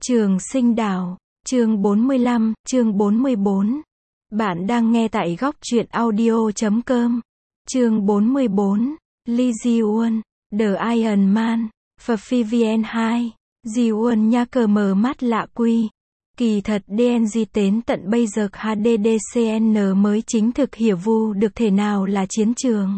Trường Sinh Đảo, chương 45, chương 44. Bạn đang nghe tại góc truyện audio.com. Chương 44. Lee Ji-won, The Iron Man, Phi 2. Ji-won nha cờ mờ mắt lạ quy. Kỳ thật DNG đến tận bây giờ HDDCN mới chính thực hiểu vu được thể nào là chiến trường.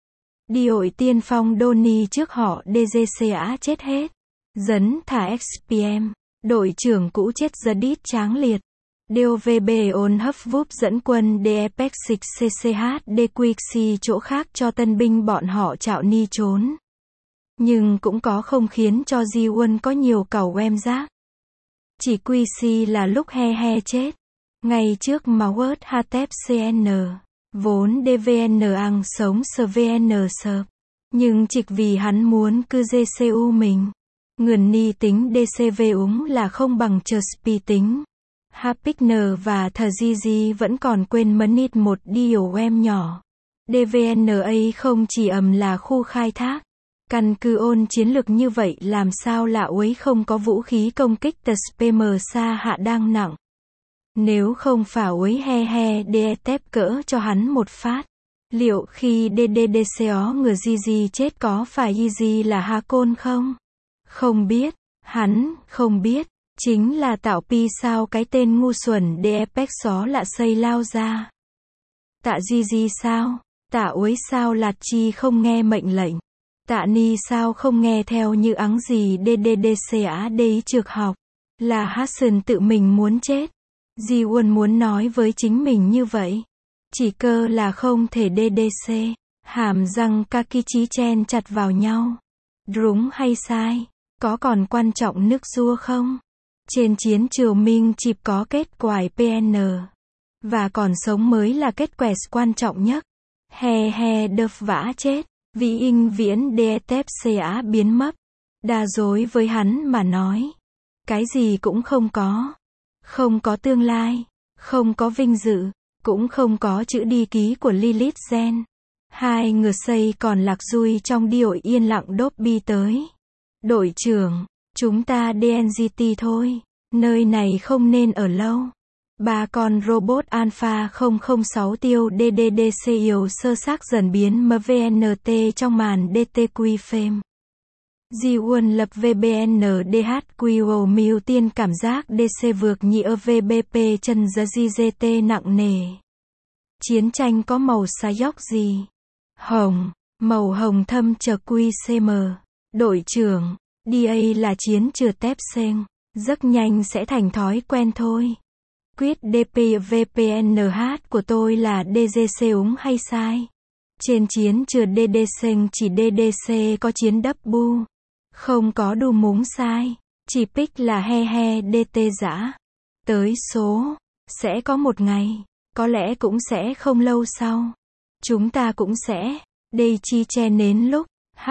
Đi hội tiên phong Donnie trước họ DGCA chết hết. Dấn thả XPM. Đội trưởng cũ chết Jadid tráng liệt. DOVB ôn hấp vúp dẫn quân DEPEXIC CCH DQXI chỗ khác cho tân binh bọn họ chạo ni trốn. Nhưng cũng có không khiến cho Ji-won có nhiều cẩu em giác. Chỉ QC là lúc he chết. Ngay trước mà Word HTEP CN. Vốn DVN ăn sống SVN sợp. Nhưng chỉ vì hắn muốn cư GCU mình. Ngườn ni tính DCV úng là không bằng chờ spi tính. Hapikner và thờ Gigi vẫn còn quên mấn ít một điều em nhỏ. DVNA không chỉ là khu khai thác. Căn cứ ôn chiến lược như vậy làm sao lạ uấy không có vũ khí công kích tờ SPM xa hạ đang nặng. Nếu không phải uấy he DETEP cỡ cho hắn một phát. Liệu khi DDDCO ngừa Gigi chết có phải Gigi là Hakon không? Không biết, hắn, không biết, chính là tạo pi sao cái tên ngu xuẩn DEPEX xó lạ xây lao ra. Tạ Gigi sao? Tạ uấy sao lạt chi không nghe mệnh lệnh? Tạ ni sao không nghe theo như ắng gì DDDCA đấy trược học? Là Hassan tự mình muốn chết. Ji-won muốn nói với chính mình như vậy. Chỉ cơ là không thể DDC. Hàm răng Kakichi chen chặt vào nhau. Đúng hay sai? Có còn quan trọng nước rua không? Trên chiến trường Minh chịp có kết quải PN. Và còn sống mới là kết quẻ quan trọng nhất. He đợp vã chết. Vì in viễn DETEPCA biến mất. Đa dối với hắn mà nói. Cái gì cũng không có. Không có tương lai. Không có vinh dự. Cũng không có chữ đi ký của Lilith Gen. Hai người xây còn lạc dui trong điệu yên lặng đốp bi tới. Đội trưởng, chúng ta DNGT thôi. Nơi này không nên ở lâu. Ba con robot Alpha 006 tiêu DDDC yếu sơ xác dần biến MVNT trong màn DTQ phim. Ji-won lập VBNDHQO mưu tiên cảm giác DC vượt nhị VBP chân giá GGT nặng nề. Chiến tranh có màu xá dốc gì? Hồng, màu hồng thâm chờ QCM. Đội trưởng, DA là chiến chừa tép sen. Rất nhanh sẽ thành thói quen thôi. Quyết DPVPNH của tôi là DGC úng hay sai? Trên chiến chừa DDC chỉ DDC có chiến đắp bu. Không có đu múng sai. Chỉ pick là he DT giã. Tới số. Sẽ có một ngày. Có lẽ cũng sẽ không lâu sau. Chúng ta cũng sẽ. Đây chi che nến lúc.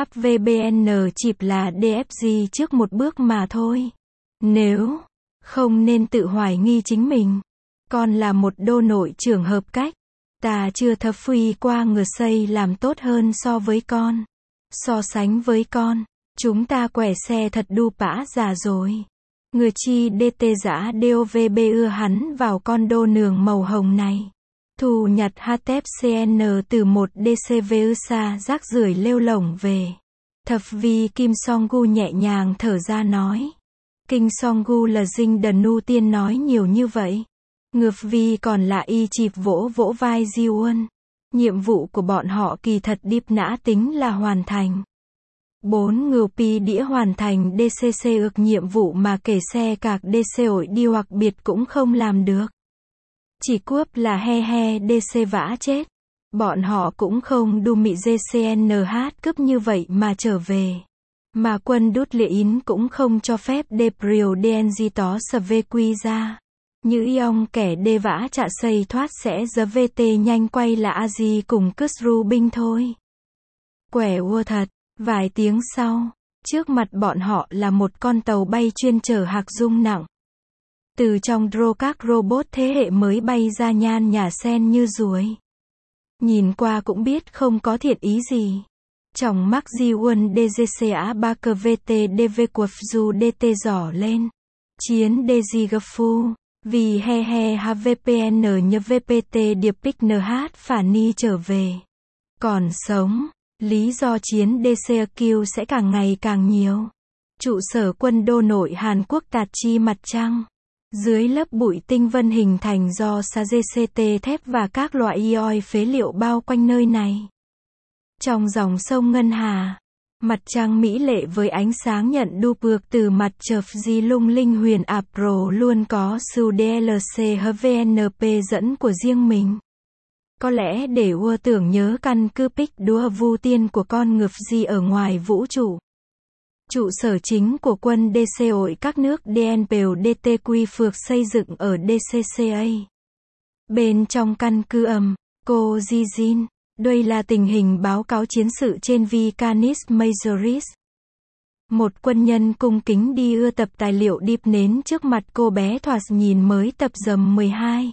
HVBN chịp là DFG trước một bước mà thôi. Nếu không nên tự hoài nghi chính mình. Con là một đô nội trưởng hợp cách. Ta chưa thập phi qua người xây làm tốt hơn so với con. So sánh với con. Chúng ta quẻ xe thật đu pã già rồi. Người chi DT giã DOVB ưa hắn vào con đô nường màu hồng này. Thu nhặt HTFCN từ một DCV xa rác rưởi lêu lổng về. Thập vi Kim Song-gu nhẹ nhàng thở ra nói. Kinh Song-gu là dinh đần nu tiên nói nhiều như vậy. Ngược vi còn là y chịp vỗ vai Ji-won. Nhiệm vụ của bọn họ kỳ thật điệp nã tính là hoàn thành. 4 ngưu pi đĩa hoàn thành DCC ước nhiệm vụ mà kể xe cạc DC ổi đi hoặc biệt cũng không làm được. Chỉ cướp là he DC vã chết. Bọn họ cũng không đu mị GCNH cướp như vậy mà trở về. Mà quân đút lệ ín cũng không cho phép Depriel DNG tó sờ VQ ra. Như iong kẻ đê vã chạ xây thoát sẽ giờ VT nhanh quay là Azi cùng Kusru binh thôi. Quẻ ua thật. Vài tiếng sau, trước mặt bọn họ là một con tàu bay chuyên chở hạc dung nặng. Từ trong drô các robot thế hệ mới bay ra nhan nhả sen như ruồi. Nhìn qua cũng biết không có thiện ý gì. Trong mắt Ji-won DGCA 3 VT DV của Fzu DT giỏ lên. Chiến Dezigafu, vì he HVPN như VPT điệp pic NH Phani trở về. Còn sống, lý do chiến DCQ sẽ càng ngày càng nhiều. Trụ sở quân đô nội Hàn Quốc tạt chi mặt trăng. Dưới lớp bụi tinh vân hình thành do SAGCT thép và các loại ioi phế liệu bao quanh nơi này. Trong dòng sông Ngân Hà, mặt trăng mỹ lệ với ánh sáng nhận đu vượt từ mặt trời di lung linh huyền Apro luôn có sự DLC HVNP dẫn của riêng mình. Có lẽ để ua tưởng nhớ căn cứ pic đua vu tiên của con ngược di ở ngoài vũ trụ. Trụ sở chính của quân DC ội các nước DNPL DTQ phược xây dựng ở DCCA. Bên trong căn cứ cô Jijin, đây là tình hình báo cáo chiến sự trên Vicanis Majoris. Một quân nhân cung kính đi ưa tập tài liệu điệp nến trước mặt cô bé thoạt nhìn mới tập dầm 12.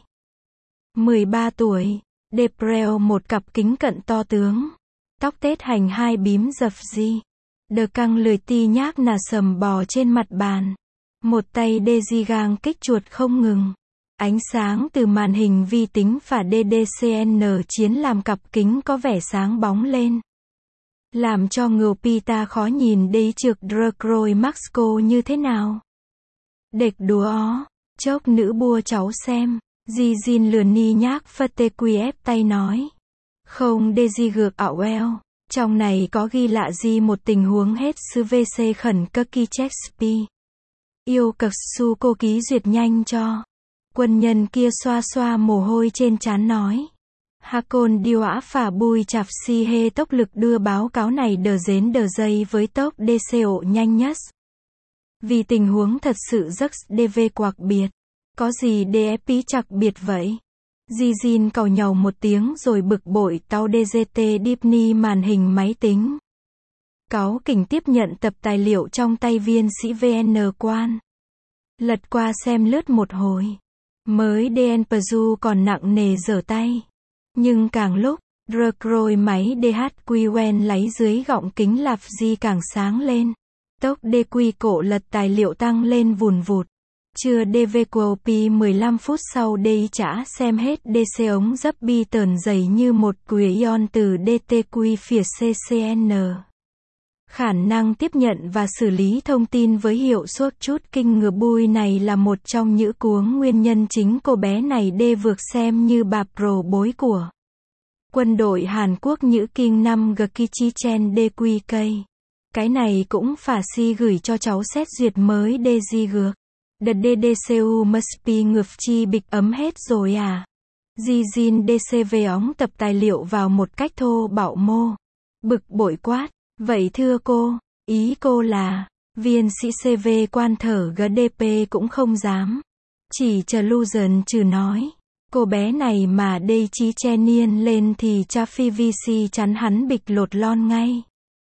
13 tuổi, Depreo một cặp kính cận to tướng. Tóc tết hành hai bím dập di. Đờ căng lười ti nhác nà sầm bò trên mặt bàn. Một tay Daisy gang kích chuột không ngừng. Ánh sáng từ màn hình vi tính phả DDCN chiến làm cặp kính có vẻ sáng bóng lên. Làm cho ngưu Pita khó nhìn đây trượt Dracroy Maxco như thế nào. Địch đúa ó, chốc nữ bua cháu xem. Jijin lườn ni nhác phật tê quy ép tay nói. Không Daisy gược ảo eo. Trong này có ghi lạ gì một tình huống hết sư VC khẩn cấp kỳ Chexpi. Yêu cực su cô ký duyệt nhanh cho. Quân nhân kia xoa xoa mồ hôi trên trán nói. Hakon điêu ả phả bùi chạp si hê tốc lực đưa báo cáo này đờ dến đờ dây với tốc DCO nhanh nhất. Vì tình huống thật sự rất DV quạc biệt. Có gì DFP chặt biệt vậy? Jijin cầu nhàu một tiếng rồi bực bội tao DGT Dipni màn hình máy tính. Cáu kỉnh tiếp nhận tập tài liệu trong tay viên sĩ VN quan. Lật qua xem lướt một hồi. Mới DNPU còn nặng nề dở tay. Nhưng càng lúc, Dracroy máy DHQN lấy dưới gọng kính lạp di càng sáng lên. Tốc DQ cổ lật tài liệu tăng lên vùn vụt. Chưa DVQP 15 phút sau đây chả xem hết DC ống dấp bi tờn dày như một quỷ ion từ DTQ phía CCN. Khả năng tiếp nhận và xử lý thông tin với hiệu suất chút kinh ngừa bui này là một trong những cuống nguyên nhân chính cô bé này đê vượt xem như bà pro bối của quân đội Hàn Quốc Nhữ Kinh 5 Gkichi Chen DQK. Cái này cũng phả si gửi cho cháu xét duyệt mới DG gược. The DDCU must be ngược chi bịch ấm hết rồi à? Jijin DCV óng tập tài liệu vào một cách thô bạo mô. Bực bội quát. Vậy thưa cô, ý cô là, viên sĩ CV quan thở GDP cũng không dám. Chỉ chờ Luzen trừ nói. Cô bé này mà đây chí che niên lên thì cha phi VC chắn hắn bịch lột lon ngay.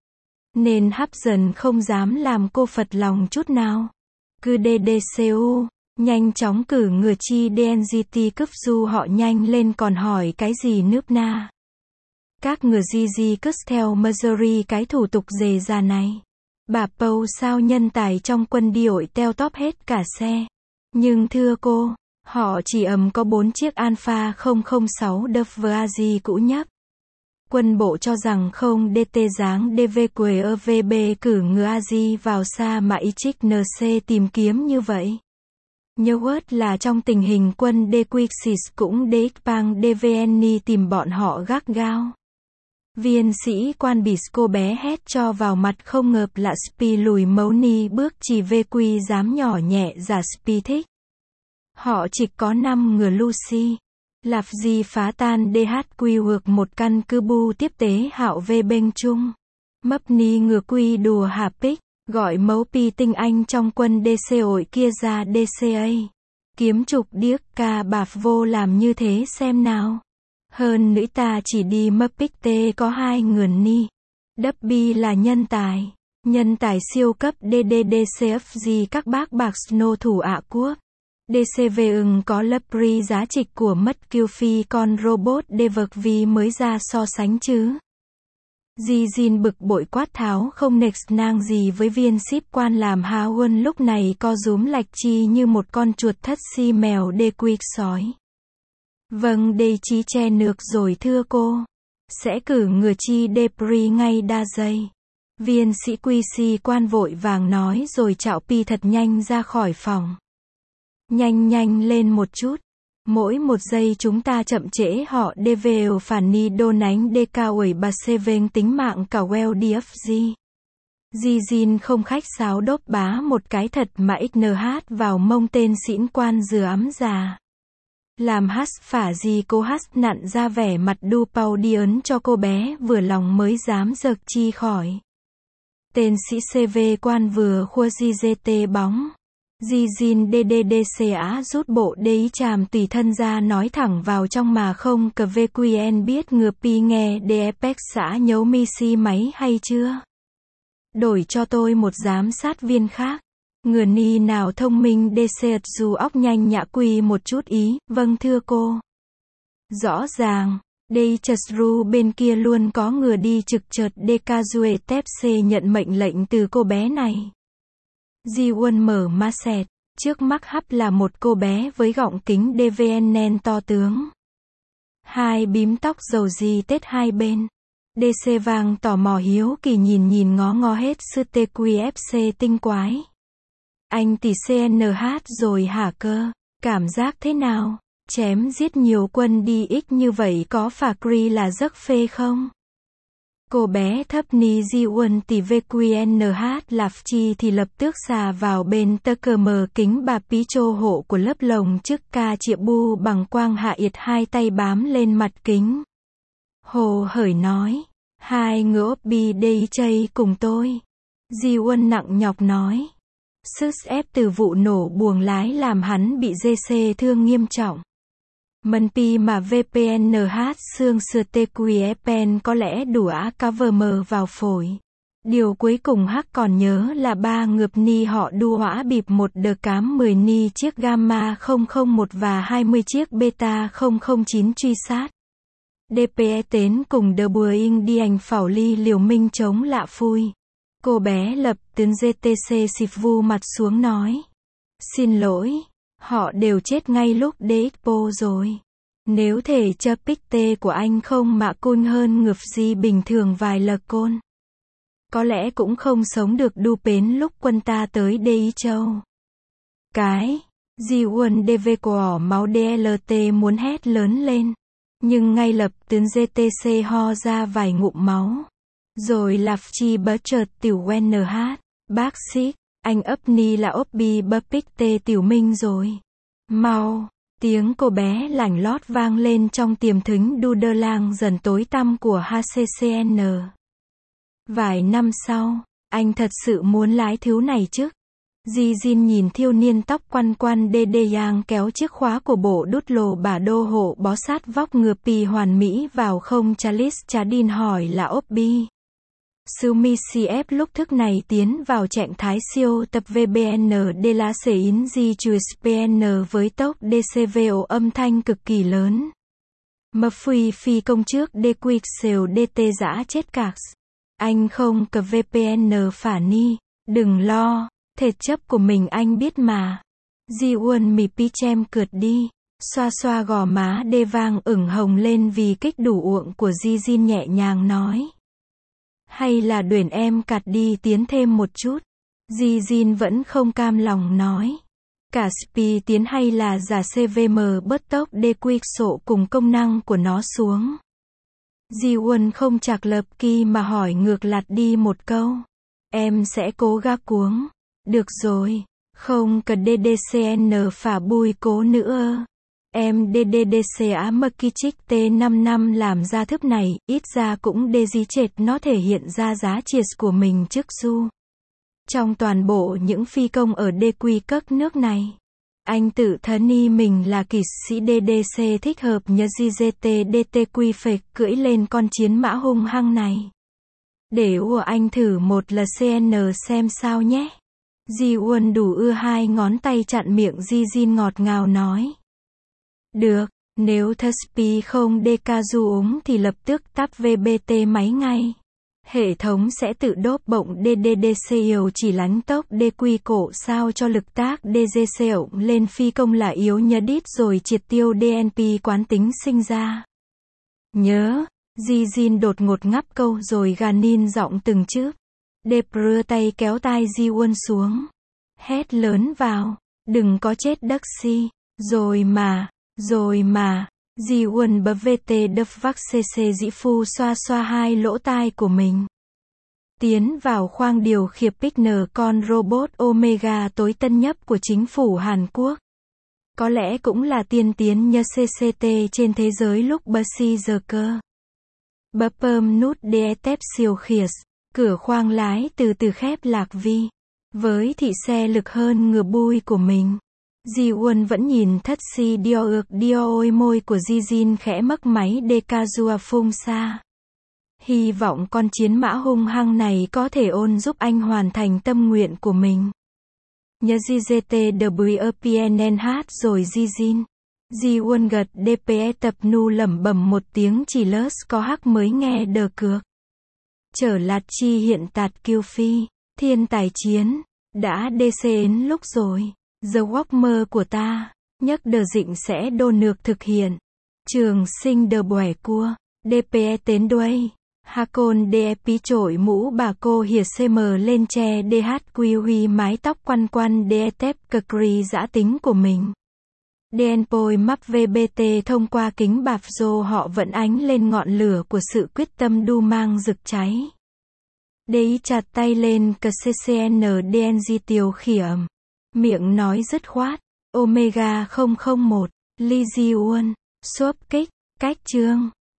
Nên hấp dần không dám làm cô phật lòng chút nào. Cứ DDCU, nhanh chóng cử ngừa chi DNGT cấp du họ nhanh lên còn hỏi cái gì nước na. Các ngừa GG cất theo Missouri cái thủ tục dề già này. Bà Pâu sao nhân tài trong quân đi ổi teo tóp hết cả xe. Nhưng thưa cô, họ chỉ có 4 chiếc Alpha 006 Dovrazi cũ nhất. Quân bộ cho rằng không DT dáng DVQEVB cử ngừa AZ vào xa mà ICNC tìm kiếm như vậy. Nhớ quất là trong tình hình quân DQXIS cũng DXPANG DVN tìm bọn họ gác gao. Viên sĩ quan bị cô bé hét cho vào mặt không ngợp là Spi lùi mấu ni bước chỉ VQ dám nhỏ nhẹ giả Spi thích. Họ chỉ có 5 ngừa Lucy. Lạp di phá tan DHQ ngược một căn cứ bu tiếp tế hạo về bên chung. Mấp ni ngừa quy đùa hà pích, gọi mấu pi tinh anh trong quân DC ổi kia ra DCA. Kiếm trục điếc ca bạp vô làm như thế xem nào. Hơn nữ ta chỉ đi mấp pích tê có 2 ngườn ni. Đắp bi là nhân tài siêu cấp DDDCFG các bác bạc snow thủ ạ quốc. DCV có lấp ri giá trịch của mất kiêu phi con robot Deverv mới ra so sánh chứ. Di Jin bực bội quát tháo không next nang gì với viên ship quan làm Ha Won lúc này co rúm lạch chi như một con chuột thất si mèo đê quy sói. Vâng đây chí che nược rồi thưa cô. Sẽ cử ngừa chi đê pri ngay đa giây. Viên sĩ quy si quan vội vàng nói rồi chạo pi thật nhanh ra khỏi phòng. Nhanh lên một chút. Mỗi một giây chúng ta chậm trễ họ devil phản ni đô nánh đê cao ủi bà xê vênh tính mạng cả well DFG. Di Jin không khách sáo đốp bá một cái thật mà XNH vào mông tên xỉn quan dừa ấm già. Làm hát phả gì cô hát nặn ra vẻ mặt đu pau đi ấn cho cô bé vừa lòng mới dám giật chi khỏi. Tên sĩ CV quan vừa khua GGT bóng. Di Jin DDDCA rút bộ đế chàm tùy thân ra nói thẳng vào trong mà không cờ VQN biết ngừa pi nghe DEPEX xã nhấu mi si máy hay chưa? Đổi cho tôi một giám sát viên khác. Ngừa ni nào thông minh DC dù óc nhanh nhã quy một chút ý, vâng thưa cô. Rõ ràng, đây Chasru bên kia luôn có ngừa đi trực chợt Dekazue Tepse nhận mệnh lệnh từ cô bé này. Ji Won mở ma sẹt, trước mắt hắp là một cô bé với gọng kính DVN to tướng. Hai bím tóc dầu di tết hai bên. DC vàng tò mò hiếu kỳ nhìn ngó hết sư TQFC tinh quái. Anh tỷ CNH rồi hả cơ? Cảm giác thế nào? Chém giết nhiều quân đi ích như vậy có phải Cree là giấc phê không? Cô bé thấp ni Ji Won tỷ VQNH lạp chi thì lập tức xà vào bên tơ cờ mờ kính bà pí chô hộ của lớp lồng trước ca triệu bu bằng quang hạ yệt hai tay bám lên mặt kính. Hồ hởi nói. Hai ngựa bi đây chay cùng tôi. Ji Won nặng nhọc nói. Sức ép từ vụ nổ buồng lái làm hắn bị GC thương nghiêm trọng. Mần pi mà VPNH xương sừa TQEPN có lẽ đủ á cover vào phổi. Điều cuối cùng hắc còn nhớ là ba ngược ni họ đu hỏa bịp một đờ cám 10 ni chiếc gamma 001 và 20 chiếc beta 009 truy sát. DPE tến cùng đờ bùa in đi ảnh phảo ly liều minh chống lạ phui. Cô bé lập tướng GTC xịt vu mặt xuống nói. Xin lỗi, họ đều chết ngay lúc DXPO rồi. Nếu thể cho pic tê của anh không mạ côn hơn ngược gì bình thường vài lờ côn. Có lẽ cũng không sống được đu pến lúc quân ta tới Đê Châu. Cái, Ji Won DV của máu DLT muốn hét lớn lên. Nhưng ngay lập tướng GTC ho ra vài ngụm máu. Rồi lạp chi bớ chợt tiểu NH, bác sĩ, anh ấp ni là ốp bi bơ pic tê tiểu minh rồi. Mau, tiếng cô bé lảnh lót vang lên trong tiềm thính đu đơ lang dần tối tăm của HCCN. Vài năm sau, anh thật sự muốn lái thứ này chứ? Ji Jin nhìn thiếu niên tóc quăn đê yang kéo chiếc khóa của bộ đút lồ bà đô hộ bó sát vóc ngừa pi hoàn mỹ vào không Charles Chadin hỏi là ốp bi. Sumi CF lúc thức này tiến vào trạng thái siêu tập VBN de la Sein di PN với tốc DCVO âm thanh cực kỳ lớn. Phi công trước DQXL DT dã chết cạc. Anh không cập VPN phả ni, đừng lo, thể chấp của mình anh biết mà. Ji Won mì pi chem cượt đi, xoa gò má đê vang ửng hồng lên vì kích đủ uộng của Ji Jin nhẹ nhàng nói. Hay là đuyển em cạt đi tiến thêm một chút. Ji Jin vẫn không cam lòng nói. Cả spi tiến hay là giả CVM bớt tốc DQ sổ cùng công năng của nó xuống. Ji Won không chạc lập kỳ mà hỏi ngược lạt đi một câu. Em sẽ cố gắng cuống. Được rồi, không cần DDCN phả bùi cố nữa. Em DDDCA Mkichik T5 năm làm ra thức này, ít ra cũng đê dí chệt nó thể hiện ra giá chiết của mình trước du. Trong toàn bộ những phi công ở DQ các nước này, anh tự thân y mình là kỵ sĩ DDC thích hợp nhờ GGT DTQ phệch cưỡi lên con chiến mã hung hăng này. Để của anh thử một là CN xem sao nhé. Ji Won đủ ưa hai ngón tay chặn miệng Ji Jin ngọt ngào nói. Được, nếu Thuspi không DK du úng thì lập tức tắt VBT máy ngay. Hệ thống sẽ tự đốt bộng DDDCIO chỉ lánh tốc DQ cổ sao cho lực tác DGCIO lên phi công là yếu nhớ đít rồi triệt tiêu DNP quán tính sinh ra. Nhớ, Jin đột ngột ngắp câu rồi Ganin giọng từng chữ. Depre tay kéo tai Ji-won xuống. Hét lớn vào. Đừng có chết đắc si. Rồi mà. Ji-won bập VT đập vắc CC dĩ phu xoa xoa hai lỗ tai của mình. Tiến vào khoang điều khiển Picner con robot Omega tối tân nhất của chính phủ Hàn Quốc. Có lẽ cũng là tiên tiến nhất CCT trên thế giới lúc basi giờ cơ. Bập nút DETEP siêu khiệt. Cửa khoang lái từ từ khép lạc vi. Với thị xe lực hơn ngừa bui của mình. Ji-won vẫn nhìn thất si ôi môi của Ji-jin khẽ mấc máy Dekazua phung xa. Hy vọng con chiến mã hung hăng này có thể ôn giúp anh hoàn thành tâm nguyện của mình. Nhớ GZTWPNNH rồi Ji-jin. Ji-won gật DPE tập nu lẩm bẩm một tiếng chỉ lớt có hắc mới nghe đờ cược. Trở lạt chi hiện tạt kiêu phi. Thiên tài chiến. Đã DCN lúc rồi. The Walkmer của ta. Nhắc đờ dịnh sẽ đô nược thực hiện. Trường sinh đờ bòe cua. DPE tên đuôi. Hakon DEP trội mũ bà cô hiệt CM lên che DHQ huy mái tóc quăn quăn DETEP cực giã tính của mình. DNPOI map VBT thông qua kính bạp rô họ vẫn ánh lên ngọn lửa của sự quyết tâm đu mang rực cháy. DI chặt tay lên CCN DNG tiêu khiểm. Miệng nói dứt khoát. Omega 001. Lee Ji-won. Xốp kích. Cách chương.